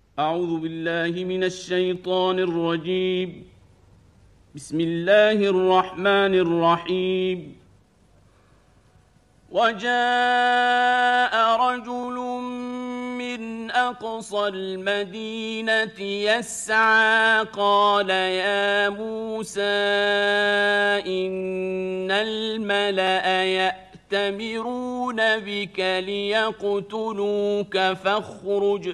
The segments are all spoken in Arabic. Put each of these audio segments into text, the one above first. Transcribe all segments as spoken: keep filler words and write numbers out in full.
أعوذ بالله من الشيطان الرجيم. بسم الله الرحمن الرحيم. وجاء رجل من أقصى المدينة يسعى قال يا موسى إن الملأ يأتمرون بك ليقتلوك فاخرج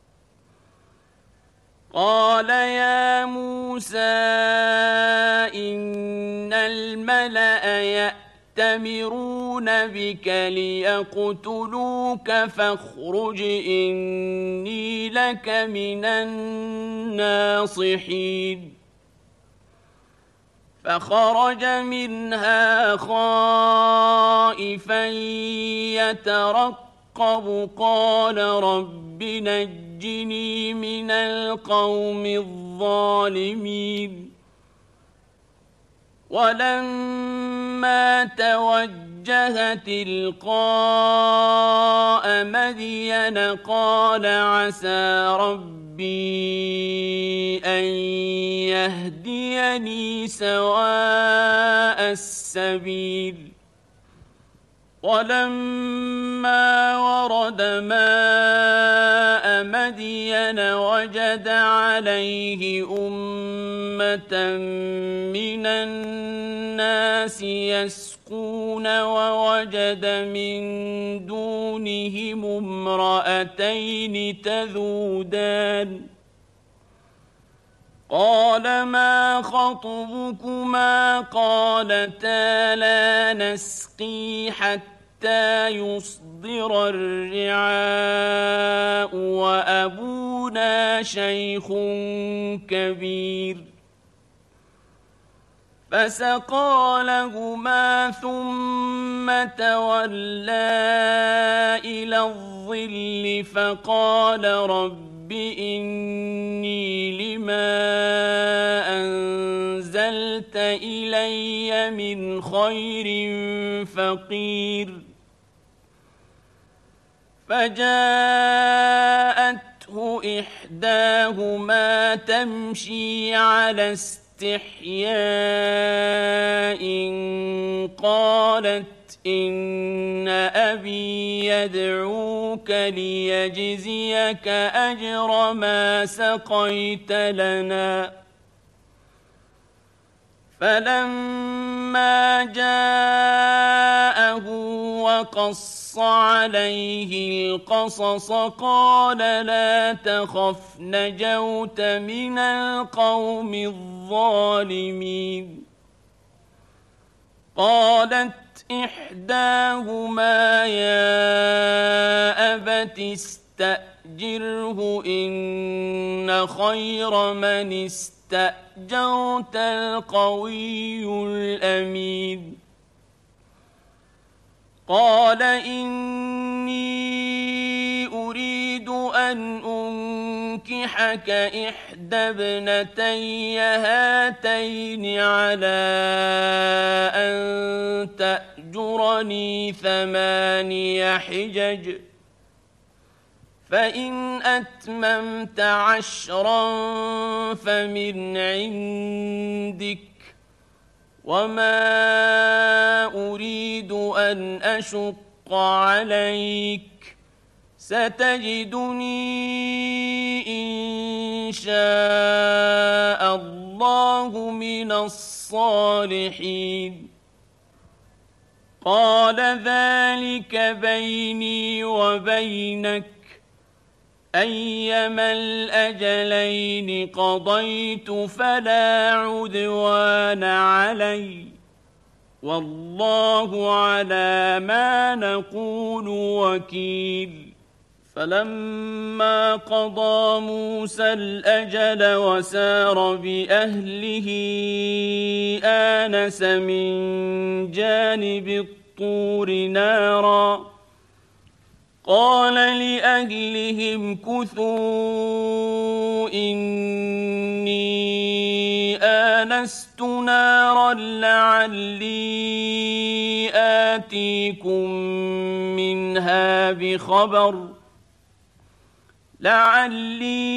قال يا موسى إن الملأ يأتمرون بك ليقتلوك فاخرج إني لك من الناصحين فخرج منها خائفا يترقب قال رب نجني من القوم الظالمين ولما توجه تلقاء مدين قال عسى ربي أن يهديني سواء السبيل ولما ورد ماء مدين وجد عليه أمة من الناس يسقون ووجد من دونهم امرأتين تذودان قال ما خطبكما قالتا لا نسقي حتى يصدر الرعاء وأبونا شيخ كبير فسقى لهما ثم تولى إلى الظل فقال رب إني لما أنزلت إلي من خير فقير فجاءته إحداهما تمشي على استحياء قالت إن أبي يدعوك ليجزيك أجر ما سقيت لنا فلما جاءه وقص عليه القصص قال لا تخف نجوت من القوم الظالمين قالت إحداهما يا أبت استأجره إن خير من استأجرت القوي الأمين قال إني أريد أن أنكحك إحدى ابنتي هاتين على أن تأجرني ثماني حجج فإن أتممت عشرا فمن عندك وما أريد أن أشق عليك ستجدني إن شاء الله من الصالحين قال ذلك بيني وبينك أيما الأجلين قضيت فلا عدوان علي والله على ما نقول وكيل فلما قضى موسى الأجل وسار بأهله آنس من جانب الطور نارا قال لأهلهم كثوا إني آنست نارا لعلي آتيكم منها بخبر لعلي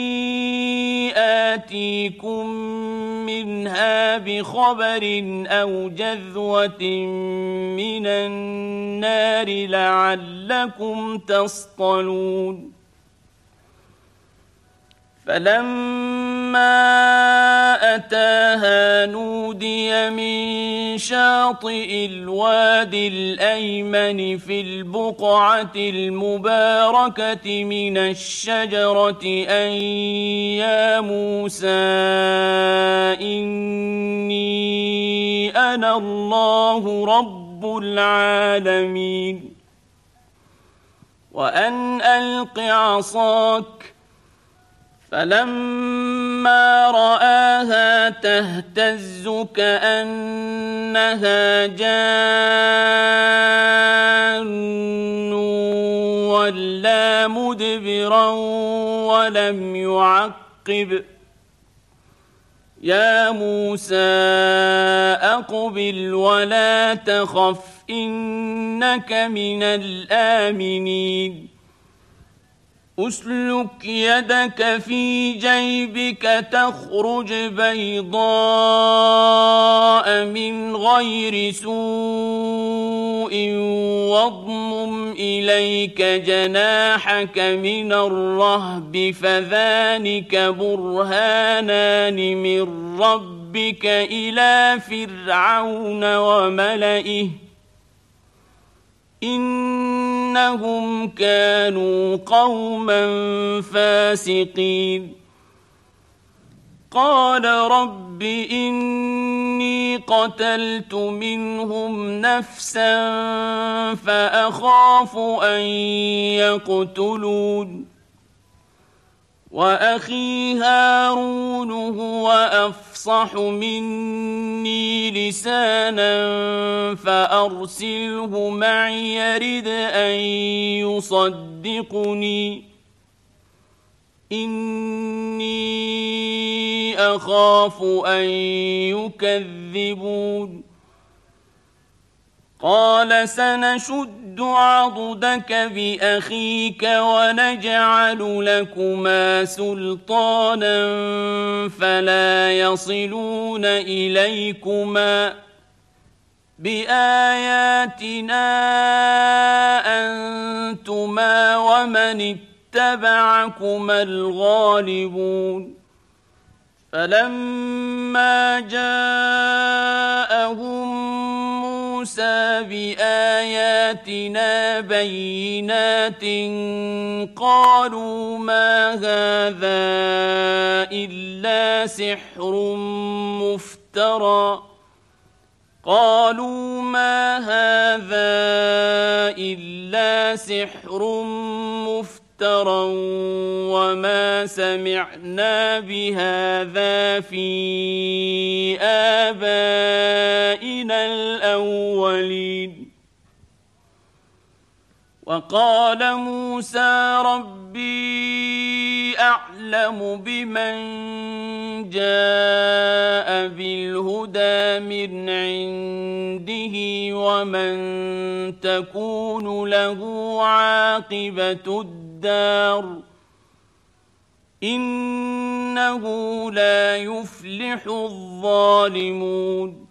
آتيكم منها بخبر أو جذوة من النار لعلكم تصطلون فلما أتاها نودي من شاطئ الوادي الأيمن في البقعة المباركة من الشجرة أن يا موسى إني أنا الله رب العالمين وأن ألق عصاك فلما رآها تهتز كأنها جان ولا مدبرا ولم يعقب يا موسى أقبل ولا تخف إنك من الآمنين أسلك يدك في جيبك تخرج بيضاء من غير سوء واضمم إليك جناحك من الرهب فذلك برهانان من ربك إلى فرعون وملئه إنهم كانوا قوما فاسقين قال رب إني قتلت منهم نفسا فأخاف أن يقتلون وأخي هارون هو أفصح مني لسانا فأرسله معي يرد أن يصدقني إني أخاف أن يكذبون قال سنشد عضدك بأخيك ونجعل لكما سلطانا فلا يصلون إليكما بآياتنا أنتما ومن اتبعكما الغالبون فلما جاءهم موسى بآياتنا بينات قالوا ما هذا إلا سحر مفترى قالوا ما هذا إلا سحر مفترى وما سمعنا بهذا في آبائنا الأولين وقال موسى ربي أعلم بمن جاء بالهدى من عنده ومن تكون له عاقبة الدار إنه لا يفلح الظالمون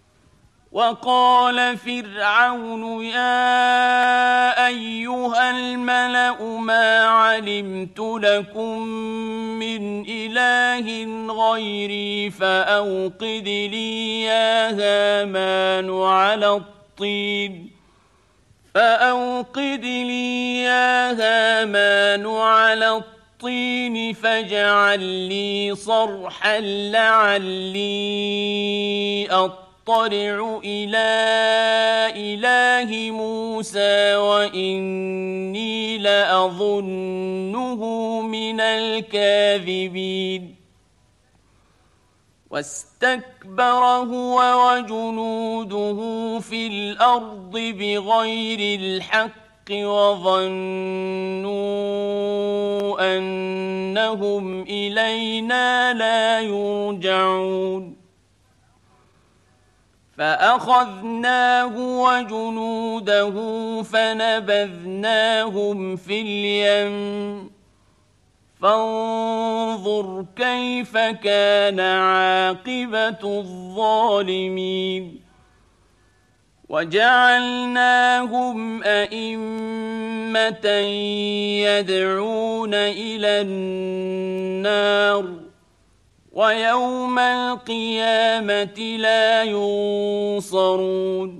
وقال فرعون يا أيها الملأ ما علمت لكم من إله غيري فأوقد لي يا هامان على الطين فأوقد لي يا هامان على الطين فاجعل لي صرحا لعلي أطلع أطلع إلى إله موسى وإني لأظنه من الكاذبين واستكبر هو وجنوده في الأرض بغير الحق وظنوا أنهم إلينا لا يرجعون فأخذناه وجنوده فنبذناهم في اليم فانظر كيف كان عاقبة الظالمين وجعلناهم أئمة يدعون إلى النار ويوم القيامة لا ينصرون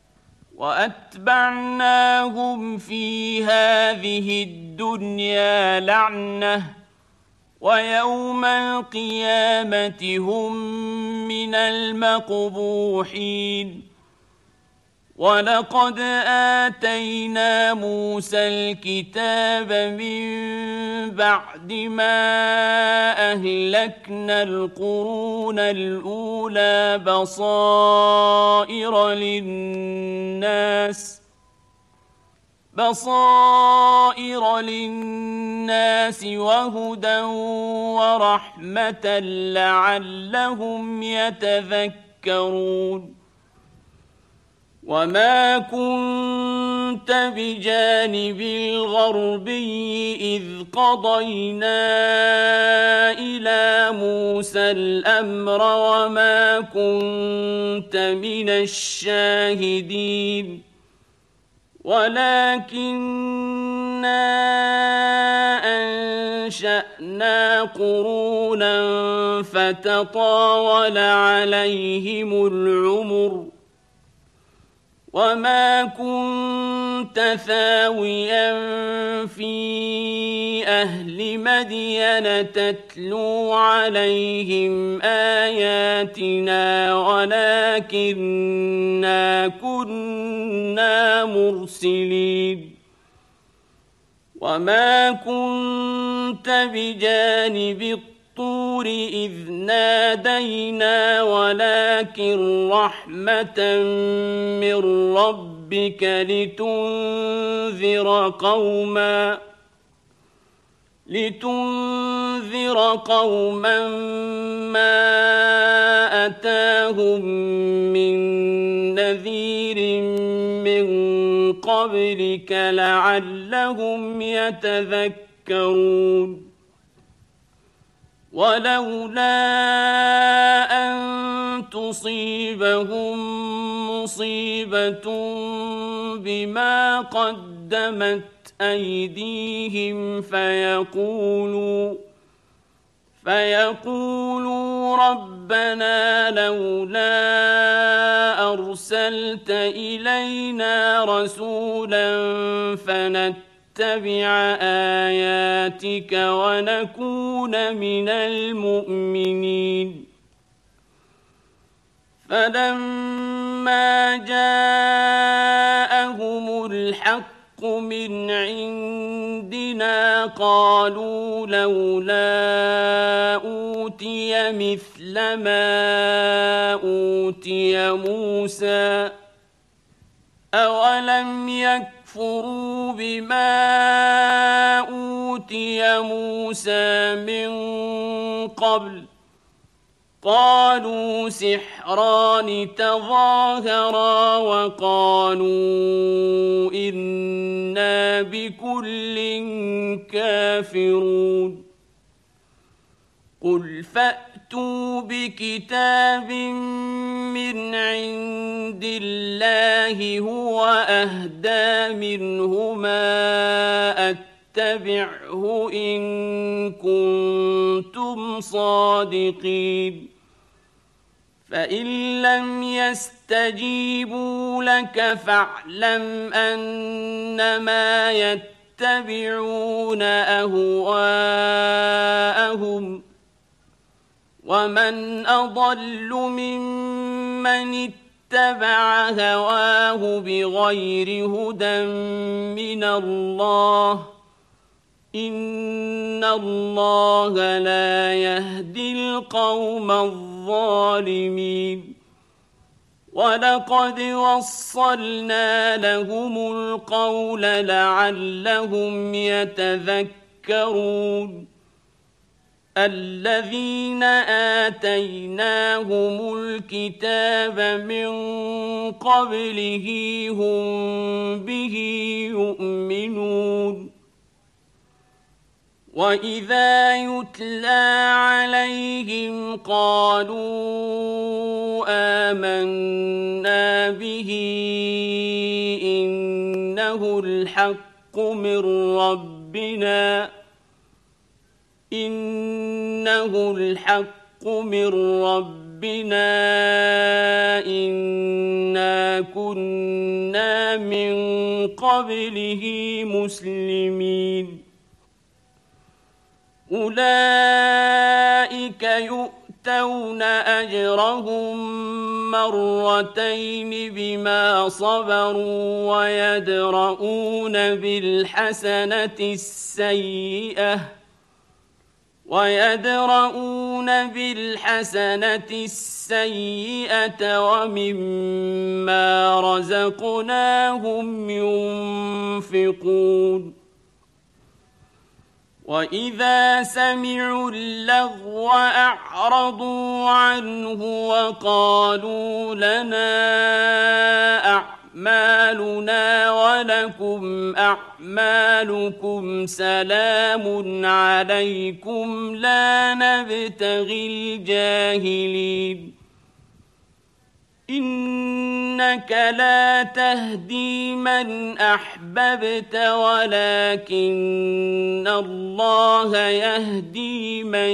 وأتبعناهم في هذه الدنيا لعنة ويوم القيامة هم من المقبوحين ولقد آتينا موسى الكتاب من بعد ما أهلكنا القرون الأولى بصائر للناس بصائر للناس وهدى ورحمة لعلهم يتذكرون وما كنت بجانب الغربي إذ قضينا إلى موسى الأمر وما كنت من الشاهدين ولكننا أنشأنا قرونا فتطاول عليهم العمر وما كنت ثاويا في أهل مدين تتلو عليهم آياتنا ولكننا كنا مرسلين وما كنت بجانب الطور إذ نادينا ولكن رحمة من ربك لتنذر قوما لتنذر قوما ما أتاهم من نذير من قبلك لعلهم يتذكرون ولولا أن تصيبهم مصيبة بما قدمت أيديهم فيقولوا فيقولوا ربنا لولا أرسلت إلينا رسولا فنتبع آياتك ونكون من المؤمنين فلما جاءهم الحق من عندنا قالوا لولا أوتي مثل ما أوتي موسى أولم يكفروا بما أوتي موسى من قبل قالوا سحران تظاهرا وقالوا إنا بكل كافرون قل فأتوا بكتاب من عند الله هو أهدى منهما اتبعه إن كنتم صادقين فإن لم يستجيبوا لك فاعلم أنما يتبعون أهواءهم ومن أضل ممن اتبع هواه بغير هدى من الله إن الله لا يهدي القوم الظالمين ولقد وصلنا لهم القول لعلهم يتذكرون الذين آتيناهم الكتاب من قبله هم به يؤمنون وَإِذَا يُتْلَى عَلَيْهِمْ قَالُوا آمَنَّا بِهِ إِنَّهُ الْحَقُّ مِنْ رَبِّنَا إِنَّهُ الْحَقُّ مِنْ رَبِّنَا إِنَّا كُنَّا مِنْ قَبْلِهِ مُسْلِمِينَ أُولَئِكَ يُؤْتَوْنَ أَجْرَهُم مرتين بما صبروا ويدرؤون بالحسنة السيئة ويدرؤون بالحسنة السيئة ومما رزقناهم ينفقون وَإِذَا سَمِعُوا اللَّغْوَ أَعْرَضُوا عَنْهُ وَقَالُوا لَنَا أَعْمَالُنَا وَلَكُمْ أَعْمَالُكُمْ سَلَامٌ عَلَيْكُمْ لَا نَبْتَغِي الْجَاهِلِينَ إِنَّكَ لَا تَهْدِي مَنْ أَحْبَبْتَ وَلَكِنَّ اللَّهَ يَهْدِي مَنْ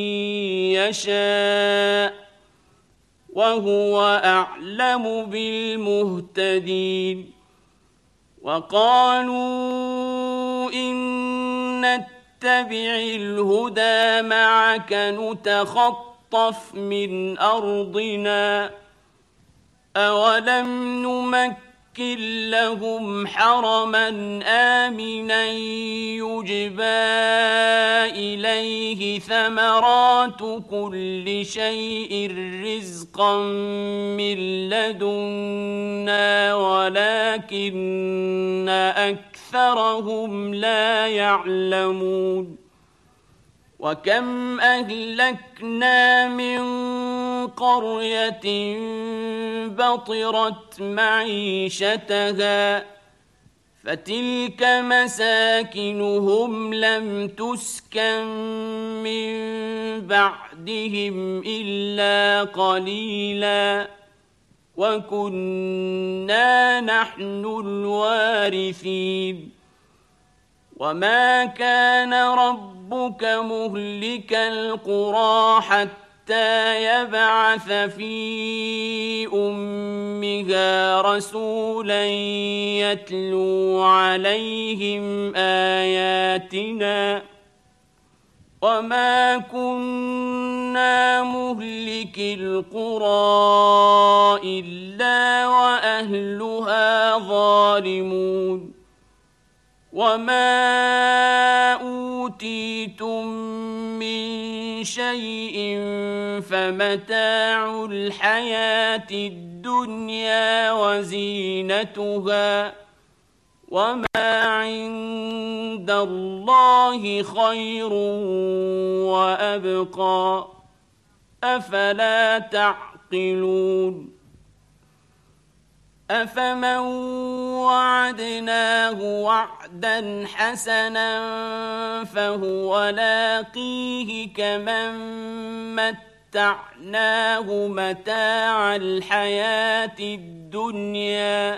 يَشَاءُ وَهُوَ أَعْلَمُ بِالْمُهْتَدِينَ وَقَالُوا إِن نَّتَّبِعِ الْهُدَىٰ مَعَكَ نُتَخَطَّفْ مِنْ أَرْضِنَا أَوَلَمْ نُمَكِّن لَّهُمْ حَرَمًا آمِنًا يُجْبَىٰ إِلَيْهِ ثَمَرَاتُ كُلِّ شَيْءٍ رِّزْقًا مِّن لَّدُنَّا وَلَٰكِنَّ أَكْثَرَهُمْ لَا يَعْلَمُونَ وَكَمْ أَهْلَكْنَا مِن قَرْيَةٍ بَطِرَتْ مَعِيشَتَهَا فَتِلْكَ مَسَاكِنُهُمْ لَمْ تُسْكَن مِّن بَعْدِهِمْ إِلَّا قَلِيلًا وَكُنَّا نَحْنُ الْوَارِثِينَ وَمَا كَانَ رَبُّكَ مُهْلِكَ الْقُرَىٰ حَتَّىٰ يَبْعَثَ فِي أُمِّهَا رَسُولًا يَتْلُو عَلَيْهِمْ آيَاتِنَا وَمَا كُنَّا مُهْلِكِي الْقُرَىٰ إِلَّا وَأَهْلُهَا ظَالِمُونَ وَمَا أُوتِيتُم مِّن شَيْءٍ فَمَتَاعُ الْحَيَاةِ الدُّنْيَا وَزِينَتُهَا ۚ وَمَا عِندَ اللَّهِ خَيْرٌ وَأَبْقَىٰ ۚ أَفَلَا تَعْقِلُونَ أَفَمَن وَعَدْنَاهُ وَعْدًا حَسَنًا فَهُوَ لَاقِيهِ كَمَن مَّتَّعْنَاهُ مَتَاعَ الْحَيَاةِ الدُّنْيَا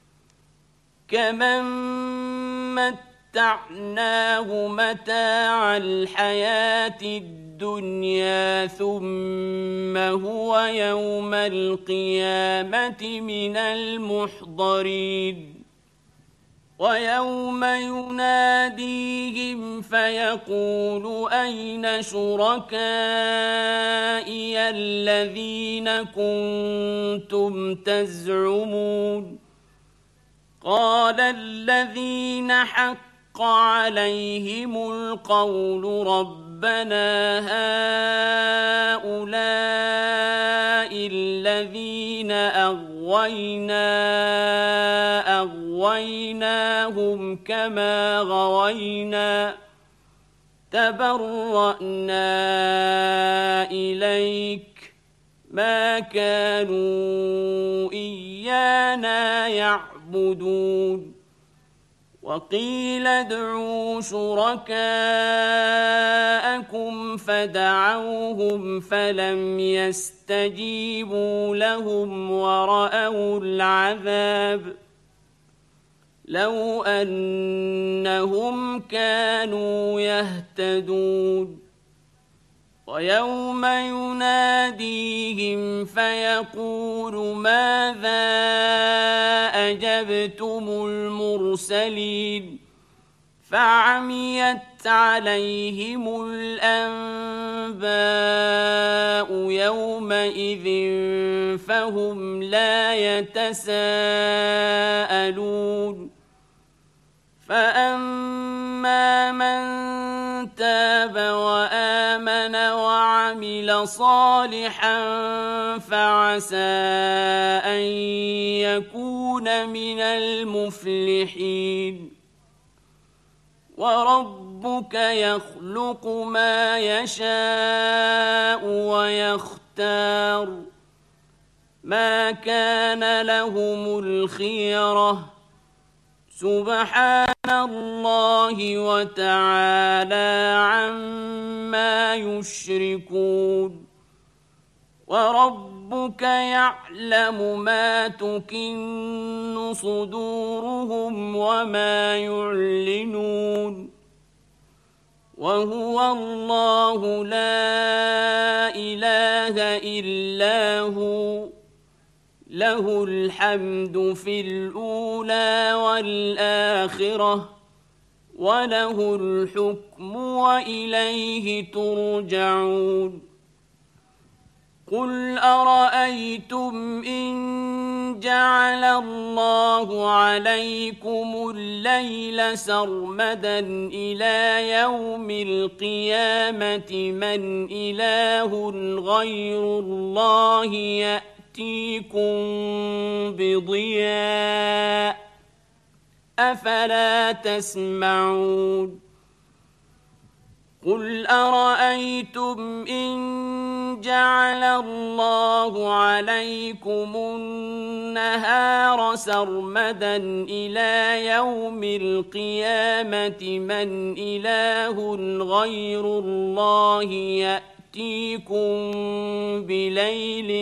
كَمَن مَّتَّعْنَاهُ مَتَاعَ الْحَيَاةِ الدُّنْيَا ثُمَّ هُوَ يَوْمَ الْقِيَامَةِ مِنَ الْمُحْضَرِينَ وَيَوْمَ يُنَادِيهِمْ فَيَقُولُ أَيْنَ شُرَكَائِيَ الَّذِينَ كُنتُمْ تَزْعُمُونَ قَالَ الَّذِينَ حَقَّ عَلَيْهِمُ الْقَوْلُ رَبَّنَا هَٰؤُلَاءِ الَّذِينَ أَغْوَيْنَا أَغْوَيْنَاهُمْ كَمَا غَوَيْنَا تَبَرَّأْنَا إِلَيْكَ مَا كَانُوا إِيَّانَا يَعْبُدُونَ وقيل ادعوا شركاءكم فدعوهم فلم يستجيبوا لهم ورأوا العذاب لو أنهم كانوا يهتدون ويوم يناديهم فيقول ماذا أجبتم المرسلين فعميت عليهم الأنباء يومئذ فهم لا يتساءلون فأما من تاب وآمن وعمل صالحا فعسى أن يكون من المفلحين وربك يخلق ما يشاء ويختار ما كان لهم الخيرة سبحان الله وتعالى عما يشركون وربك يعلم ما تكن صدورهم وما يعلنون وهو الله لا إله إلا هو له الحمد في الأولى والآخرة وله الحكم وإليه ترجعون قل أرأيتم إن جعل الله عليكم الليل سرمدا إلى يوم القيامة من إله غير الله يأتي يأتيكم بضياء أفلا تسمعون قل أرأيتم إن جعل الله عليكم النهار سرمدا إلى يوم القيامة من إله غير الله يأتيكم يأتيكم بليل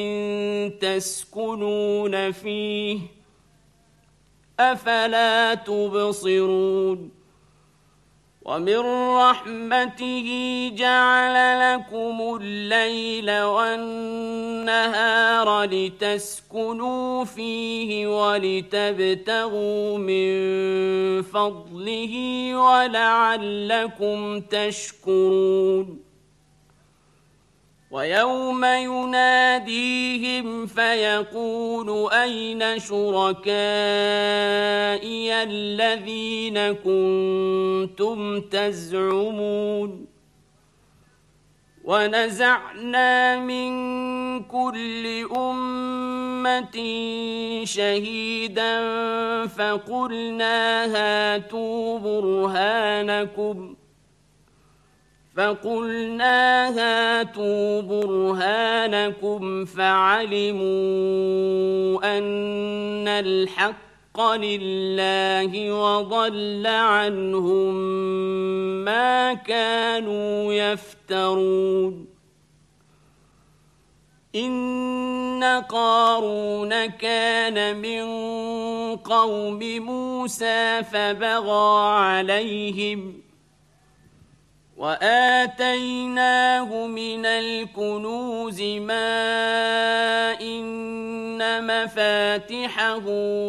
تسكنون فيه أفلا تبصرون ومن رحمته جعل لكم الليل والنهار لتسكنوا فيه ولتبتغوا من فضله ولعلكم تشكرون ويوم يناديهم فيقول أين شركائي الذين كنتم تزعمون ونزعنا من كل أمة شهيدا فقلنا هاتوا برهانكم فقلنا هاتوا برهانكم فعلموا أن الحق لله وضل عنهم ما كانوا يفترون إن قارون كان من قوم موسى فبغى عليهم وآتيناه من الكنوز ما إن مفاتحه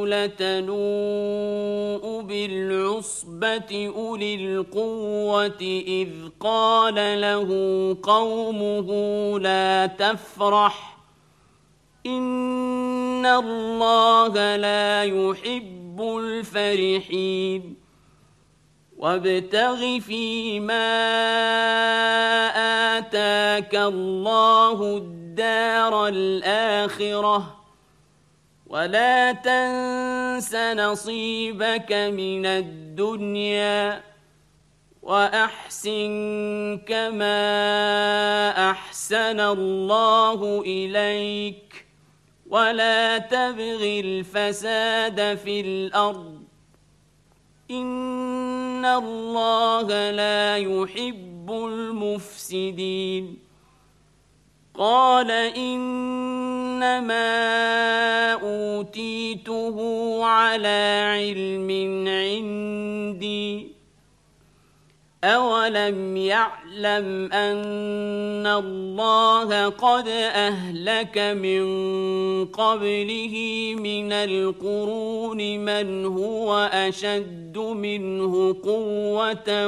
لتنوء بالعصبة أولي القوة إذ قال له قومه لا تفرح إن الله لا يحب الفرحين وابتغ فيما آتاك الله الدار الآخرة ولا تنس نصيبك من الدنيا وأحسن كما أحسن الله إليك ولا تبغ الفساد في الأرض إن الله لا يحب المفسدين قال إنما أوتيته على علم عندي أولم يعلم أن الله قد أهلك من قبله من القرون من هو أشد منه قوة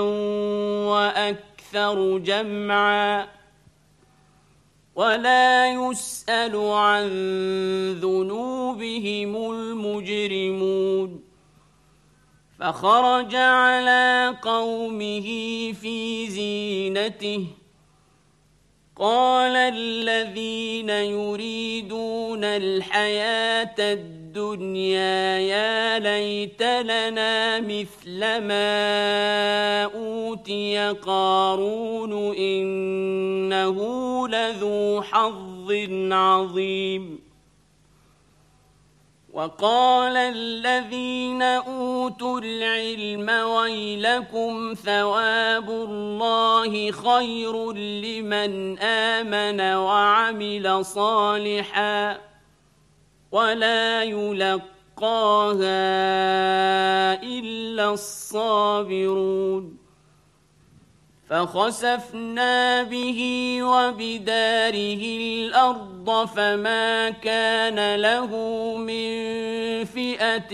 وأكثر جمعا ولا يسأل عن ذنوبهم المجرمون فخرج على قومه في زينته قال الذين يريدون الحياة الدنيا يا ليت لنا مثل ما أوتي قارون إنه لذو حظ عظيم وقال الذين أوتوا العلم ويلكم ثواب الله خير لمن آمن وعمل صالحا ولا يلقاها إلا الصابرون فخسفنا به وبداره الأرض فما كان له من فئة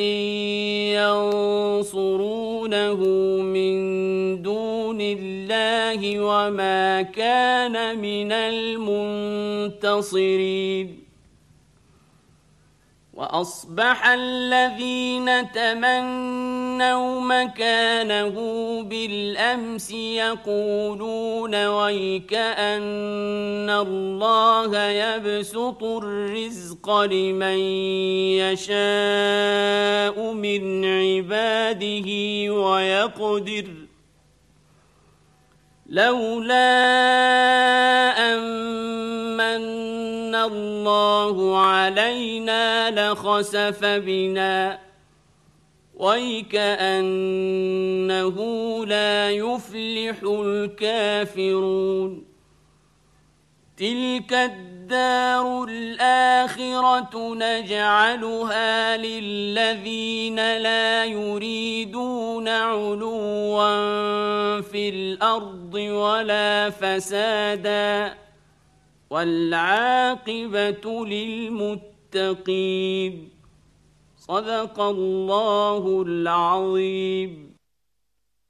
ينصرونه من دون الله وما كان من المنتصرين وأصبح الذين تمنوا مكانه بالأمس يقولون ويكأن الله يبسط الرزق لمن يشاء من عباده ويقدر لولا أمن الله علينا لخسف بنا ويكأنه لا يفلح الكافرون تلك الدار الآخرة نجعلها للذين لا يريدون علوا في الأرض ولا فسادا والعاقبة للمتقين صدق الله العظيم.